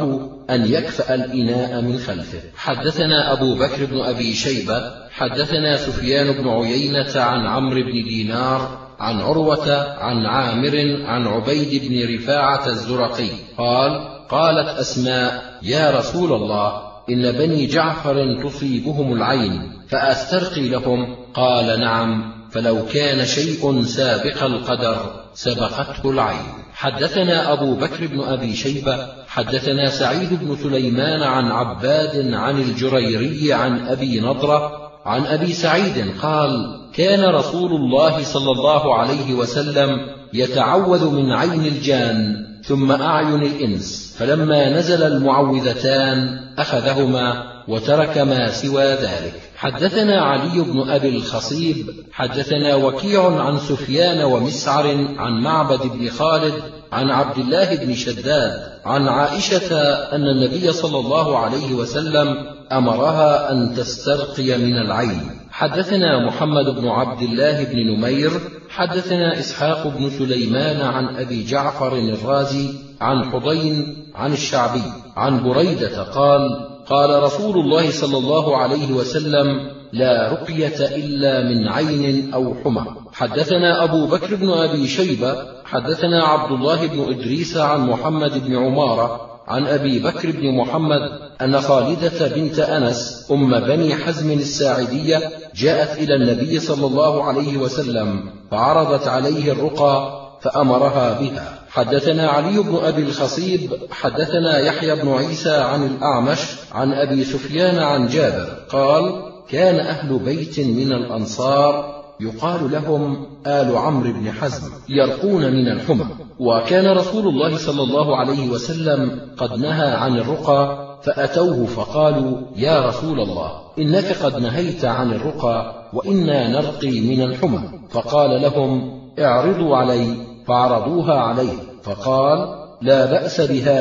أن يكفأ الإناء من خلفه. حدثنا أبو بكر بن أبي شيبة حدثنا سفيان بن عيينة عن عمرو بن دينار عن عروة عن عامر عن عبيد بن رفاعة الزرقي قال: قالت أسماء: يا رسول الله، إن بني جعفر تصيبهم العين فأسترقي لهم؟ قال: نعم، فلو كان شيء سابق القدر سبقته العين. حدثنا أبو بكر بن أبي شيبة حدثنا سعيد بن سليمان عن عباد عن الجريري عن أبي نضرة عن أبي سعيد قال: كان رسول الله صلى الله عليه وسلم يتعوذ من عين الجان ثم أعين الإنس، فلما نزل المعوذتان أخذهما وترك ما سوى ذلك. حدثنا علي بن أبي الخصيب حدثنا وكيع عن سفيان ومسعر عن معبد بن خالد عن عبد الله بن شداد عن عائشة أن النبي صلى الله عليه وسلم أمرها أن تسترقي من العين. حدثنا محمد بن عبد الله بن نمير حدثنا إسحاق بن سليمان عن أبي جعفر الرازي عن حضين عن الشعبي عن بريدة قال: قال رسول الله صلى الله عليه وسلم: لا رقية إلا من عين أو حمى. حدثنا أبو بكر بن أبي شيبة حدثنا عبد الله بن إدريس عن محمد بن عمارة عن أبي بكر بن محمد أن خالدة بنت أنس أم بني حزم الساعدية جاءت إلى النبي صلى الله عليه وسلم فعرضت عليه الرقى فأمرها بها. حدثنا علي بن أبي الخصيب حدثنا يحيى بن عيسى عن الأعمش عن أبي سفيان عن جابر قال: كان أهل بيت من الأنصار يقال لهم آل عمرو بن حزم يرقون من الحمى، وكان رسول الله صلى الله عليه وسلم قد نهى عن الرقى، فأتوه فقالوا: يا رسول الله، إنك قد نهيت عن الرقى وإنا نرقي من الحمى. فقال لهم: اعرضوا علي، فعرضوها عليه فقال: لا بأس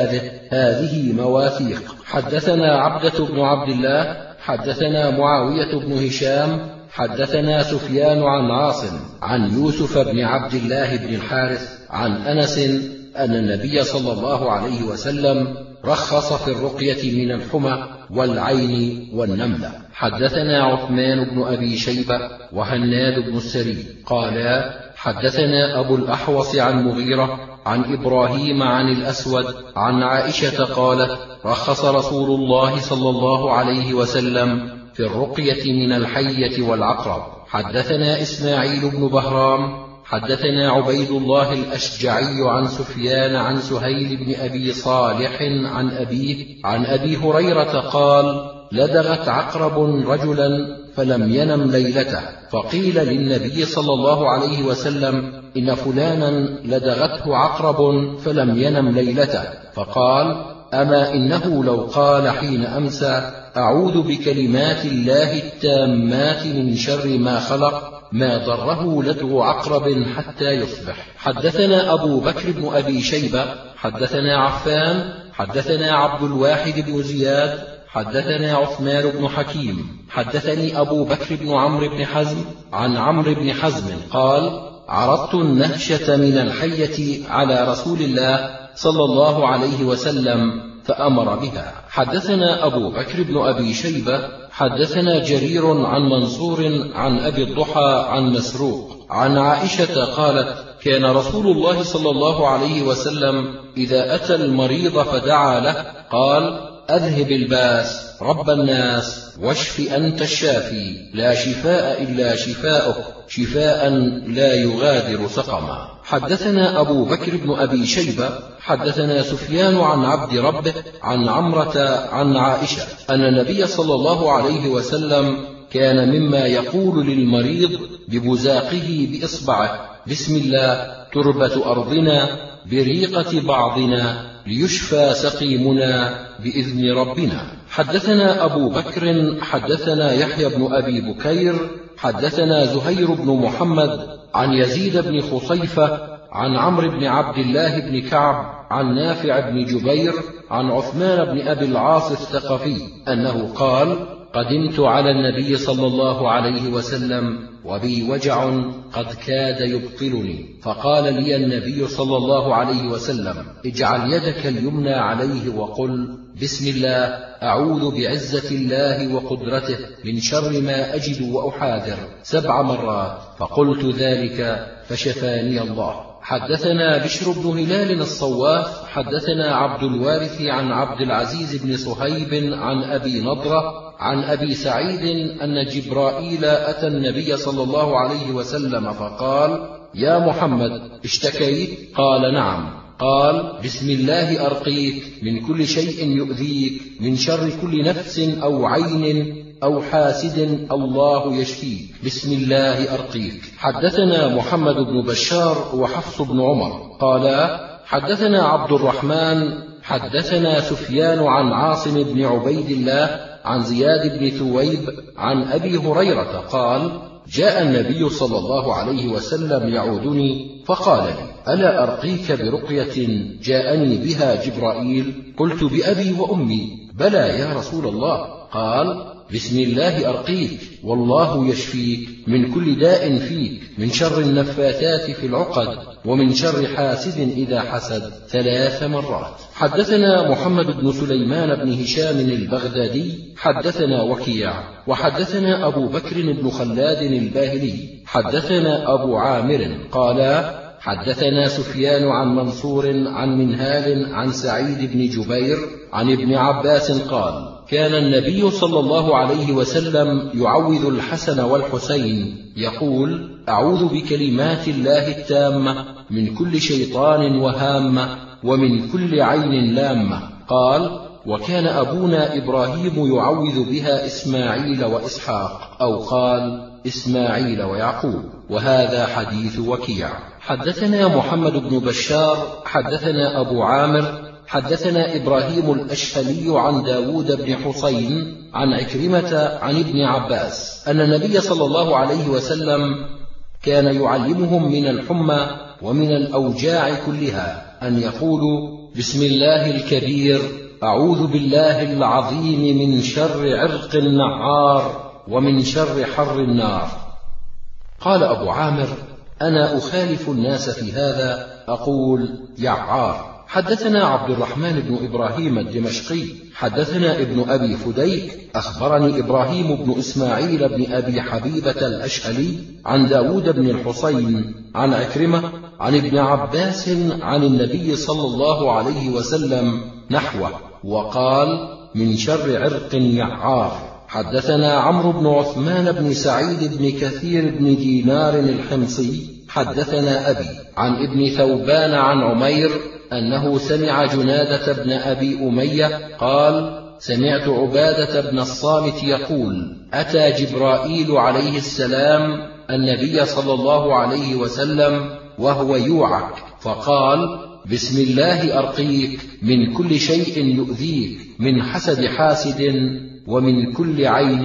هذه مواثيق. حدثنا عبدة بن عبد الله حدثنا معاوية بن هشام حدثنا سفيان عن عاصم عن يوسف بن عبد الله بن الحارث عن أنس أن النبي صلى الله عليه وسلم رخص في الرقية من الحمى والعين والنملة. حدثنا عثمان بن أبي شيبة وهناد بن السري قالا: حدثنا أبو الأحوص عن مغيرة عن إبراهيم عن الأسود عن عائشة قالت: رخص رسول الله صلى الله عليه وسلم في الرقية من الحية والعقرب. حدثنا إسماعيل بن بهرام حدثنا عبيد الله الأشجعي عن سفيان عن سهيل بن أبي صالح عن أبيه عن أبي هريرة قال: لدغت عقرب رجلا فلم ينم ليلته، فقيل للنبي صلى الله عليه وسلم: إن فلانا لدغته عقرب فلم ينم ليلته، فقال: أما إنه لو قال حين أمسى: أعوذ بكلمات الله التامات من شر ما خلق، ما ضره لدغ عقرب حتى يصبح. حدثنا أبو بكر بن أبي شيبة حدثنا عفان حدثنا عبد الواحد بن زياد حدثنا عثمان بن حكيم حدثني أبو بكر بن عمرو بن حزم عن عمرو بن حزم قال: عرضت النهشة من الحية على رسول الله صلى الله عليه وسلم فأمر بها. حدثنا أبو بكر بن أبي شيبة حدثنا جرير عن منصور عن أبي الضحى عن مسروق عن عائشة قالت: كان رسول الله صلى الله عليه وسلم إذا أتى المريض فدعا له قال: أذهب الباس رب الناس واشف أنت الشافي، لا شفاء إلا شفاؤك، شفاء لا يغادر سقما. حدثنا أبو بكر بن أبي شيبة حدثنا سفيان عن عبد ربه عن عمرة عن عائشة أن النبي صلى الله عليه وسلم كان مما يقول للمريض ببزاقه بإصبعه: بسم الله تربة أرضنا بريقة بعضنا ليشفى سقيمنا بإذن ربنا. حدثنا أبو بكر حدثنا يحيى بن أبي بكير حدثنا زهير بن محمد عن يزيد بن خصيفة عن عمرو بن عبد الله بن كعب عن نافع بن جبير عن عثمان بن أبي العاص الثقفي أنه قال: قدمت على النبي صلى الله عليه وسلم وبي وجع قد كاد يبطلني، فقال لي النبي صلى الله عليه وسلم: اجعل يدك اليمنى عليه وقل: بسم الله، أعوذ بعزة الله وقدرته من شر ما أجد وأحاذر 7 مرات، فقلت ذلك فشفاني الله. حدثنا بشر بن هلال الصواف حدثنا عبد الوارث عن عبد العزيز بن صهيب عن أبي نضرة عن أبي سعيد أن جبرائيل أتى النبي صلى الله عليه وسلم فقال: يا محمد، اشتكيت؟ قال: نعم. قال: بسم الله أرقيك من كل شيء يؤذيك، من شر كل نفس أو عين أو حاسد، الله يشفيك، بسم الله أرقيك. حدثنا محمد بن بشار وحفص بن عمر قالا: حدثنا عبد الرحمن حدثنا سفيان عن عاصم بن عبيد الله عن زياد بن ثويب عن أبي هريرة قال: جاء النبي صلى الله عليه وسلم يعودني فقال لي: ألا أرقيك برقية جاءني بها جبرائيل؟ قلت: بأبي وأمي، بلى يا رسول الله. قال: بسم الله أرقيك، والله يشفيك من كل داء فيك، من شر النفاثات في العقد، ومن شر حاسد إذا حسد 3 مرات. حدثنا محمد بن سليمان بن هشام البغدادي حدثنا وكيع وحدثنا أبو بكر بن خلاد الباهلي حدثنا أبو عامر قال: حدثنا سفيان عن منصور عن منهال عن سعيد بن جبير عن ابن عباس قال: كان النبي صلى الله عليه وسلم يعوذ الحسن والحسين يقول: أعوذ بكلمات الله التامة من كل شيطان وهامة ومن كل عين لامة. قال: وكان أبونا إبراهيم يعوذ بها إسماعيل وإسحاق، أو قال إسماعيل ويعقوب. وهذا حديث وكيع. حدثنا محمد بن بشار حدثنا أبو عامر حدثنا إبراهيم الأشهلي عن داود بن حسين عن عكرمة عن ابن عباس أن النبي صلى الله عليه وسلم كان يعلمهم من الحمى ومن الأوجاع كلها أن يقولوا: بسم الله الكبير، أعوذ بالله العظيم من شر عرق النعار ومن شر حر النار. قال أبو عامر: أنا أخالف الناس في هذا، أقول يعار. حدثنا عبد الرحمن بن إبراهيم الدمشقي حدثنا ابن أبي فديك أخبرني إبراهيم بن إسماعيل بن أبي حبيبة الأشهلي عن داود بن الحسين عن عكرمة عن ابن عباس عن النبي صلى الله عليه وسلم نحوه، وقال: من شر عرق يعار. حدثنا عمرو بن عثمان بن سعيد بن كثير بن دينار الحمصي حدثنا أبي عن ابن ثوبان عن عمير أنه سمع جنادة بن أبي أمية قال: سمعت عبادة بن الصامت يقول: أتى جبرائيل عليه السلام النبي صلى الله عليه وسلم وهو يوعك، فقال: بسم الله أرقيك من كل شيء يؤذيك، من حسد حاسد ومن كل عين،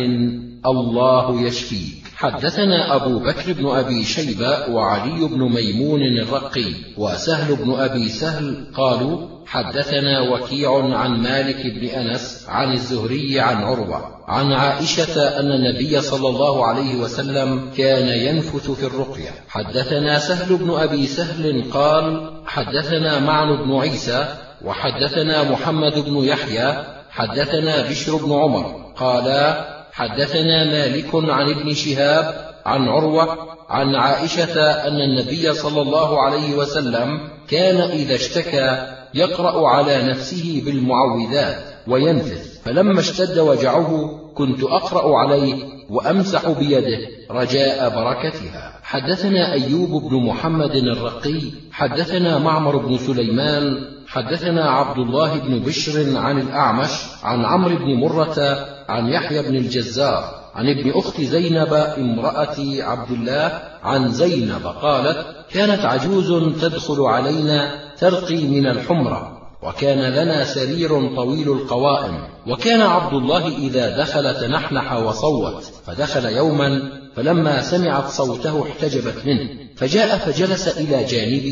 الله يشفيك. حدثنا أبو بكر بن أبي شيبة وعلي بن ميمون الرقي وسهل بن أبي سهل قالوا: حدثنا وكيع عن مالك بن أنس عن الزهري عن عروة عن عائشة أن النبي صلى الله عليه وسلم كان ينفث في الرقية. حدثنا سهل بن أبي سهل قال: حدثنا معن بن عيسى وحدثنا محمد بن يحيى حدثنا بشر بن عمر قالا: حدثنا مالك عن ابن شهاب عن عروة عن عائشة أن النبي صلى الله عليه وسلم كان إذا اشتكى يقرأ على نفسه بالمعوذات وينفث، فلما اشتد وجعه كنت أقرأ عليه وأمسح بيده رجاء بركتها. حدثنا أيوب بن محمد الرقي حدثنا معمر بن سليمان حدثنا عبد الله بن بشر عن الأعمش عن عمرو بن مرة عن يحيى بن الجزار عن ابن أخت زينب امرأة عبد الله عن زينب قالت: كانت عجوز تدخل علينا ترقي من الحمرة، وكان لنا سرير طويل القوائم، وكان عبد الله إذا دخل تنحنح وصوت، فدخل يوما فلما سمعت صوته احتجبت منه، فجاء فجلس إلى جانبي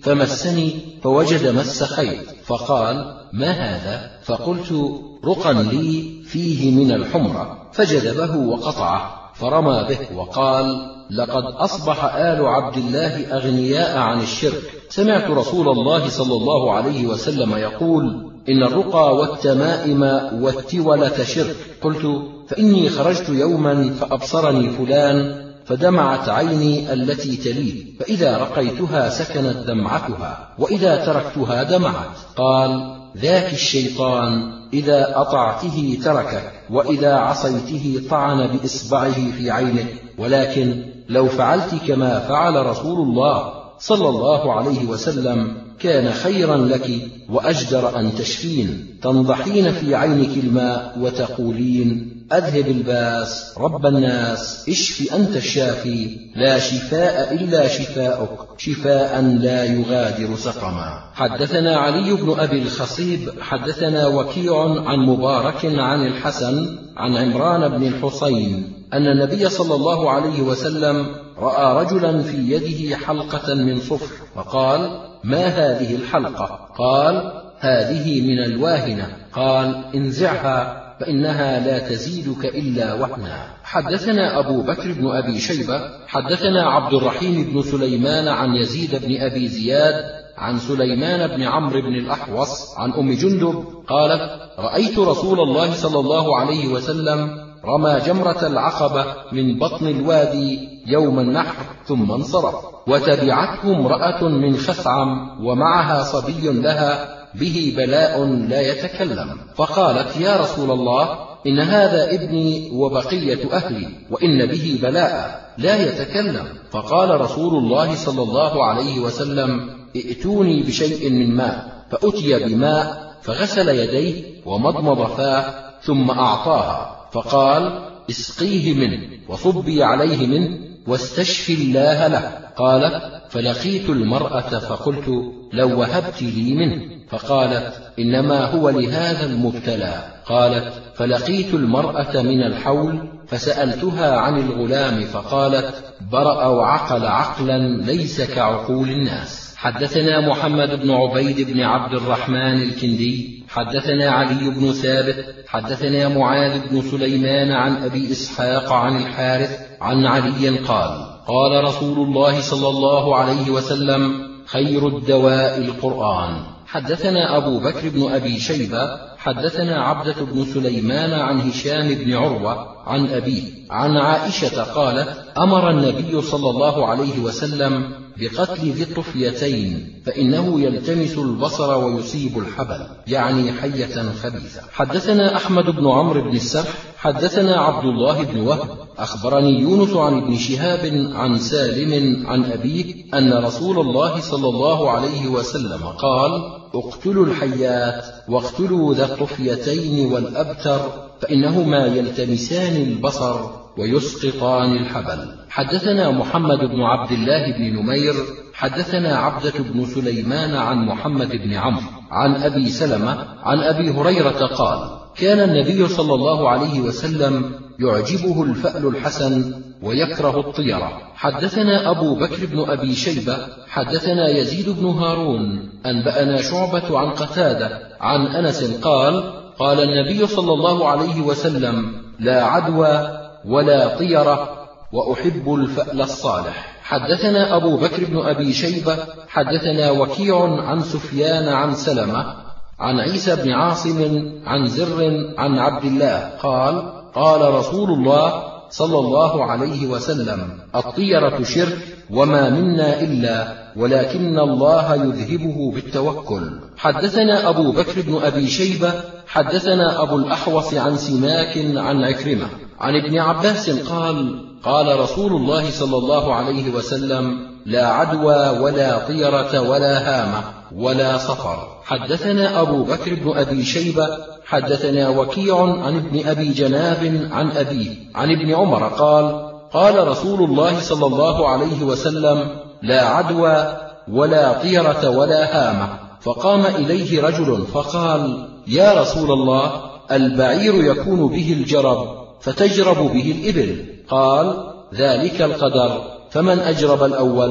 فمسني فوجد مس خيط، فقال: ما هذا؟ فقلت: رقا لي فيه من الحمرة، فجذبه وقطعه، فرمى به وقال: لقد أصبح آل عبد الله أغنياء عن الشرك. سمعت رسول الله صلى الله عليه وسلم يقول: إن الرقى والتمائم والتولة شرك. قلت: فإني خرجت يوما فأبصرني فلان، فدمعت عيني التي تليه، فإذا رقيتها سكنت دمعتها، وإذا تركتها دمعت. قال: ذاك الشيطان إذا أطعته تركك، وإذا عصيته طعن بإصبعه في عينك، ولكن لو فعلت كما فعل رسول الله صلى الله عليه وسلم كان خيرا لك وأجدر أن تشفين، تنضحين في عينك الماء وتقولين: أذهب الباس رب الناس، اشف أنت الشافي، لا شفاء إلا شفاؤك، شفاء لا يغادر سقما. حدثنا علي بن أبي الخصيب حدثنا وكيع عن مبارك عن الحسن عن عمران بن الحصين أن النبي صلى الله عليه وسلم رأى رجلا في يده حلقة من صفر، فقال: ما هذه الحلقة؟ قال: هذه من الواهنة. قال: انزعها فإنها لا تزيدك إلا وهنا. حدثنا أبو بكر بن أبي شيبة حدثنا عبد الرحيم بن سليمان عن يزيد بن أبي زياد عن سليمان بن عمرو بن الأحوص عن أم جندب قالت: رأيت رسول الله صلى الله عليه وسلم رمى جمرة العقبة من بطن الوادي يوم النحر ثم انصرف، وتبعته امرأة من خثعم ومعها صبي لها به بلاء لا يتكلم، فقالت: يا رسول الله، إن هذا ابني وبقية أهلي، وإن به بلاء لا يتكلم. فقال رسول الله صلى الله عليه وسلم: ائتوني بشيء من ماء، فأتي بماء فغسل يديه ومضمض فاه ثم أعطاها، فقال: اسقيه منه وصبي عليه منه واستشفي الله له. قالت: فلقيت المرأة فقلت: لو وهبت لي منه، فقالت: إنما هو لهذا المبتلى. قالت: فلقيت المرأة من الحول فسألتها عن الغلام، فقالت: برأ وعقل عقلا ليس كعقول الناس. حدثنا محمد بن عبيد بن عبد الرحمن الكندي حدثنا علي بن ثابت حدثنا معاذ بن سليمان عن أبي إسحاق عن الحارث عن علي قال: قال رسول الله صلى الله عليه وسلم: خير الدواء القرآن. حدثنا أبو بكر بن أبي شيبة حدثنا عبدة بن سليمان عن هشام بن عروة عن أبيه عن عائشة قالت: أمر النبي صلى الله عليه وسلم بقتل ذي الطفيتين، فإنه يلتمس البصر ويصيب الحبل، يعني حية خبيثة. حدثنا أحمد بن عمرو بن السرح حدثنا عبد الله بن وهب أخبرني يونس عن ابن شهاب عن سالم عن أبيه أن رسول الله صلى الله عليه وسلم قال: اقتلوا الحيات واقتلوا ذا الطفيتين والأبتر، فإنهما يلتمسان البصر ويسقطان الحبل. حدثنا محمد بن عبد الله بن نمير حدثنا عبدة بن سليمان عن محمد بن عمرو عن أبي سلمة عن أبي هريرة قال: كان النبي صلى الله عليه وسلم يعجبه الفأل الحسن ويكره الطيرة. حدثنا أبو بكر بن أبي شيبة حدثنا يزيد بن هارون أنبأنا شعبة عن قتادة عن أنس قال: قال النبي صلى الله عليه وسلم: لا عدوى ولا طيرة، وأحب الفأل الصالح. حدثنا أبو بكر بن أبي شيبة حدثنا وكيع عن سفيان عن سلمة عن عيسى بن عاصم عن زر عن عبد الله قال: قال رسول الله صلى الله عليه وسلم: الطيرة شرك، وما منا إلا ولكن الله يذهبه بالتوكل. حدثنا أبو بكر بن أبي شيبة حدثنا أبو الأحوص عن سماك عن عكرمة عن ابن عباس قال: قال رسول الله صلى الله عليه وسلم: لا عدوى ولا طيرة ولا هامة ولا صفر. حدثنا أبو بكر بن أبي شيبة حدثنا وكيع عن ابن أبي جناب عن أبيه عن ابن عمر قال: قال رسول الله صلى الله عليه وسلم: لا عدوى ولا طيرة ولا هامة. فقام إليه رجل فقال: يا رسول الله، البعير يكون به الجرب فتجرب به الإبل. قال: ذلك القدر، فمن أجرب الأول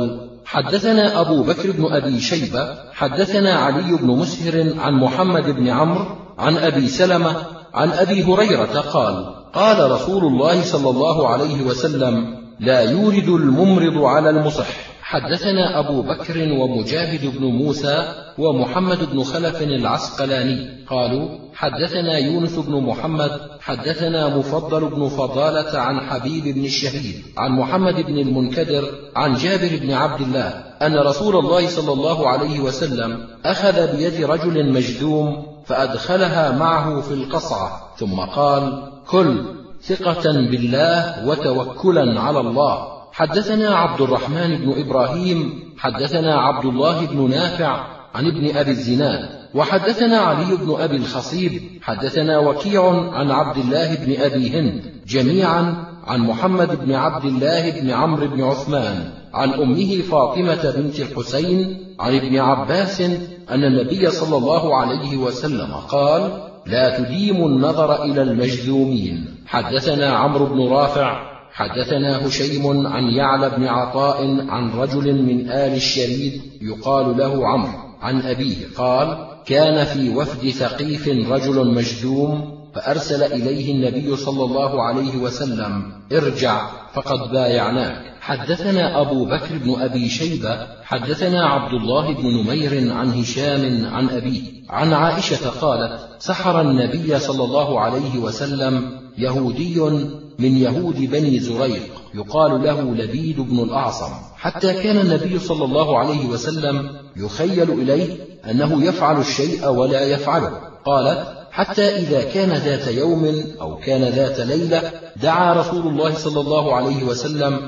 حدثنا أبو بكر بن أبي شيبة حدثنا علي بن مسهر عن محمد بن عمرو عن أبي سلمة عن أبي هريرة قال قال رسول الله صلى الله عليه وسلم لا يورد الممرض على المصح. حدثنا أبو بكر ومجاهد بن موسى ومحمد بن خلف العسقلاني قالوا حدثنا يونس بن محمد حدثنا مفضل بن فضالة عن حبيب بن الشهيد عن محمد بن المنكدر عن جابر بن عبد الله أن رسول الله صلى الله عليه وسلم أخذ بيد رجل مجذوم فأدخلها معه في القصعة ثم قال كل ثقة بالله وتوكلا على الله. حدثنا عبد الرحمن بن إبراهيم حدثنا عبد الله بن نافع عن ابن أبي الزناد وحدثنا علي بن أبي الخصيب حدثنا وكيع عن عبد الله بن أبي هند جميعا عن محمد بن عبد الله بن عمرو بن عثمان عن أمه فاطمة بنت الحسين عن ابن عباس أن النبي صلى الله عليه وسلم قال لا تديموا النظر إلى المجذومين. حدثنا عمرو بن رافع حدثنا هشيم عن يعلى بن عطاء عن رجل من آل الشريد يقال له عمرو عن أبيه قال كان في وفد ثقيف رجل مجذوم فأرسل إليه النبي صلى الله عليه وسلم ارجع فقد بايعناك. حدثنا أبو بكر بن أبي شيبة حدثنا عبد الله بن نمير عن هشام عن أبيه عن عائشة قالت سحر النبي صلى الله عليه وسلم يهودي من يهود بني زريق يقال له لبيد بن الأعصم حتى كان النبي صلى الله عليه وسلم يخيل إليه أنه يفعل الشيء ولا يفعله. قالت حتى إذا كان ذات يوم أو كان ذات ليلة دعا رسول الله صلى الله عليه وسلم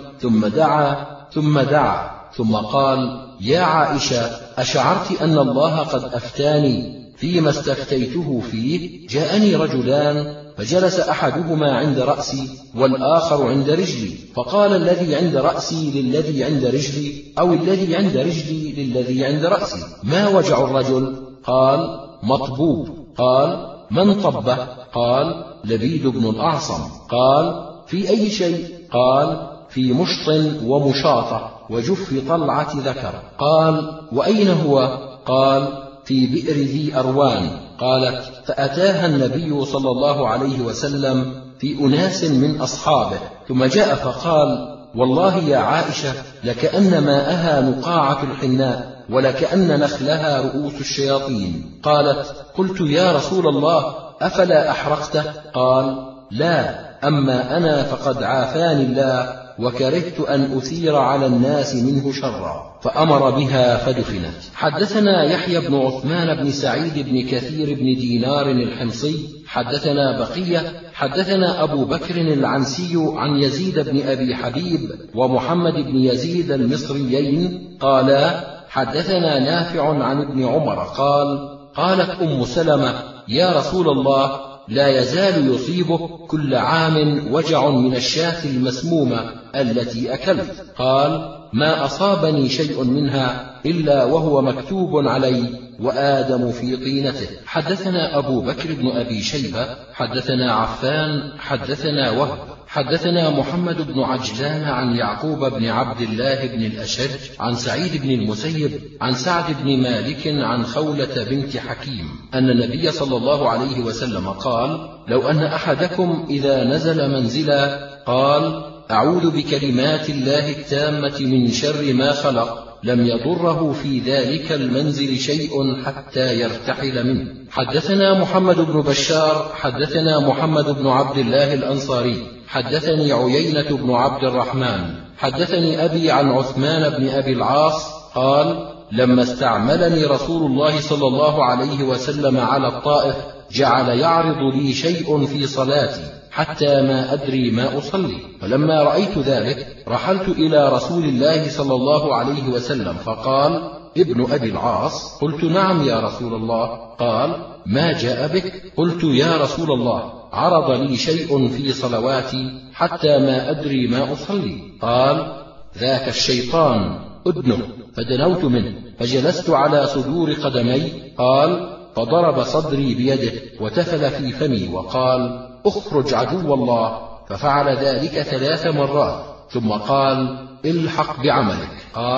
ثم دعا ثم قال يا عائشة أشعرت أن الله قد أفتاني فيما استفتيته فيه؟ جاءني رجلان فجلس أحدهما عند رأسي والآخر عند رجلي فقال الذي عند رأسي للذي عند رجلي أو الذي عند رجلي للذي عند رأسي ما وجع الرجل؟ قال مطبوب. قال من طبه؟ قال لبيد بن الأعصم. قال في أي شيء؟ قال في مشط ومشاطة وجف طلعة ذكر. قال وأين هو؟ قال في بئر ذي أروان. قالت فأتاها النبي صلى الله عليه وسلم في أناس من أصحابه ثم جاء فقال والله يا عائشة لكأن ماءها نقاعة الحناء ولكأن نخلها رؤوس الشياطين. قالت قلت يا رسول الله أفلا أحرقته؟ قال لا أما أنا فقد عافاني الله وكرهت أن أثير على الناس منه شرا فأمر بها فدفنت. حدثنا يحيى بن عثمان بن سعيد بن كثير بن دينار الحمصي حدثنا بقية حدثنا أبو بكر العنسي عن يزيد بن أبي حبيب ومحمد بن يزيد المصريين قالا حدثنا نافع عن ابن عمر قال قالت أم سلمة يا رسول الله لا يزال يصيبه كل عام وجع من الشاة المسمومة التي أكلت. قال ما أصابني شيء منها إلا وهو مكتوب علي وآدم في طينته. حدثنا أبو بكر بن أبي شيبة حدثنا عفان حدثنا وهب حدثنا محمد بن عجلان عن يعقوب بن عبد الله بن الأشج عن سعيد بن المسيب عن سعد بن مالك عن خولة بنت حكيم أن النبي صلى الله عليه وسلم قال لو أن أحدكم إذا نزل منزلا قال أعوذ بكلمات الله التامة من شر ما خلق لم يضره في ذلك المنزل شيء حتى يرتحل منه. حدثنا محمد بن بشار حدثنا محمد بن عبد الله الأنصاري حدثني عيينة بن عبد الرحمن حدثني أبي عن عثمان بن أبي العاص قال لما استعملني رسول الله صلى الله عليه وسلم على الطائف جعل يعرض لي شيء في صلاتي حتى ما أدري ما أصلي فلما رأيت ذلك رحلت إلى رسول الله صلى الله عليه وسلم فقال ابن أبي العاص قلت نعم يا رسول الله. قال ما جاء بك؟ قلت يا رسول الله عرض لي شيء في صلواتي حتى ما أدري ما أصلي. قال ذاك الشيطان أدنه فدنوت منه فجلست على صدور قدمي. قال فضرب صدري بيده وتفل في فمي وقال اخرج عدو الله ففعل ذلك 3 مرات ثم قال الحق بعملك. قال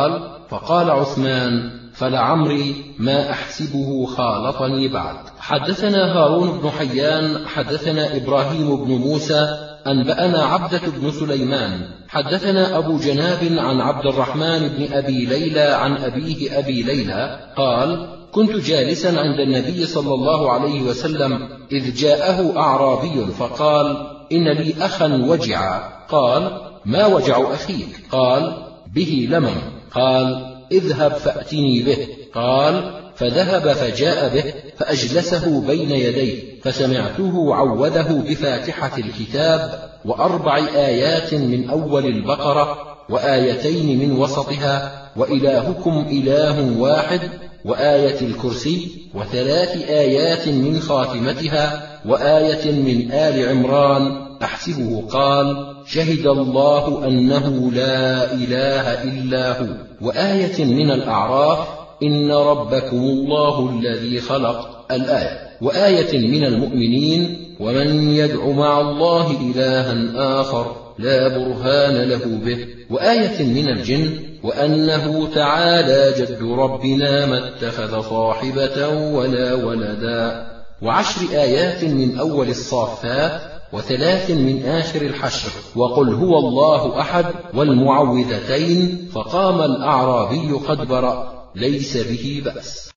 فقال عثمان: فلعمري ما أحسبه خالطني بعد. حدثنا هارون بن حيان حدثنا إبراهيم بن موسى أنبأنا عبدة بن سليمان حدثنا أبو جناب عن عبد الرحمن بن أبي ليلى عن أبيه أبي ليلى قال: كنت جالسا عند النبي صلى الله عليه وسلم إذ جاءه أعرابي فقال: إن لي أخا وجعا. قال: ما وجع أخيك؟ قال: به لمم. قال: اذهب فأتني به. قال: فذهب فجاء به فأجلسه بين يديه فسمعته عوذه بفاتحة الكتاب و4 آيات من أول البقرة وآيتين من وسطها وإلهكم إله واحد وآية الكرسي و3 آيات من خاتمتها وآية من آل عمران أحسبه قال: شهد الله أنه لا إله إلا هو. وآية من الأعراف: إن ربكم الله الذي خلق الآية. وآية من المؤمنين: ومن يدع مع الله إلها آخر لا برهان له به. وآية من الجن: وأنه تعالى جد ربنا ما اتخذ صاحبة ولا ولدا. و10 آيات من أول الصافات و3 من آخر الحشر وقل هو الله أحد والمعوذتين. فقام الأعرابي قد برأ ليس به بأس.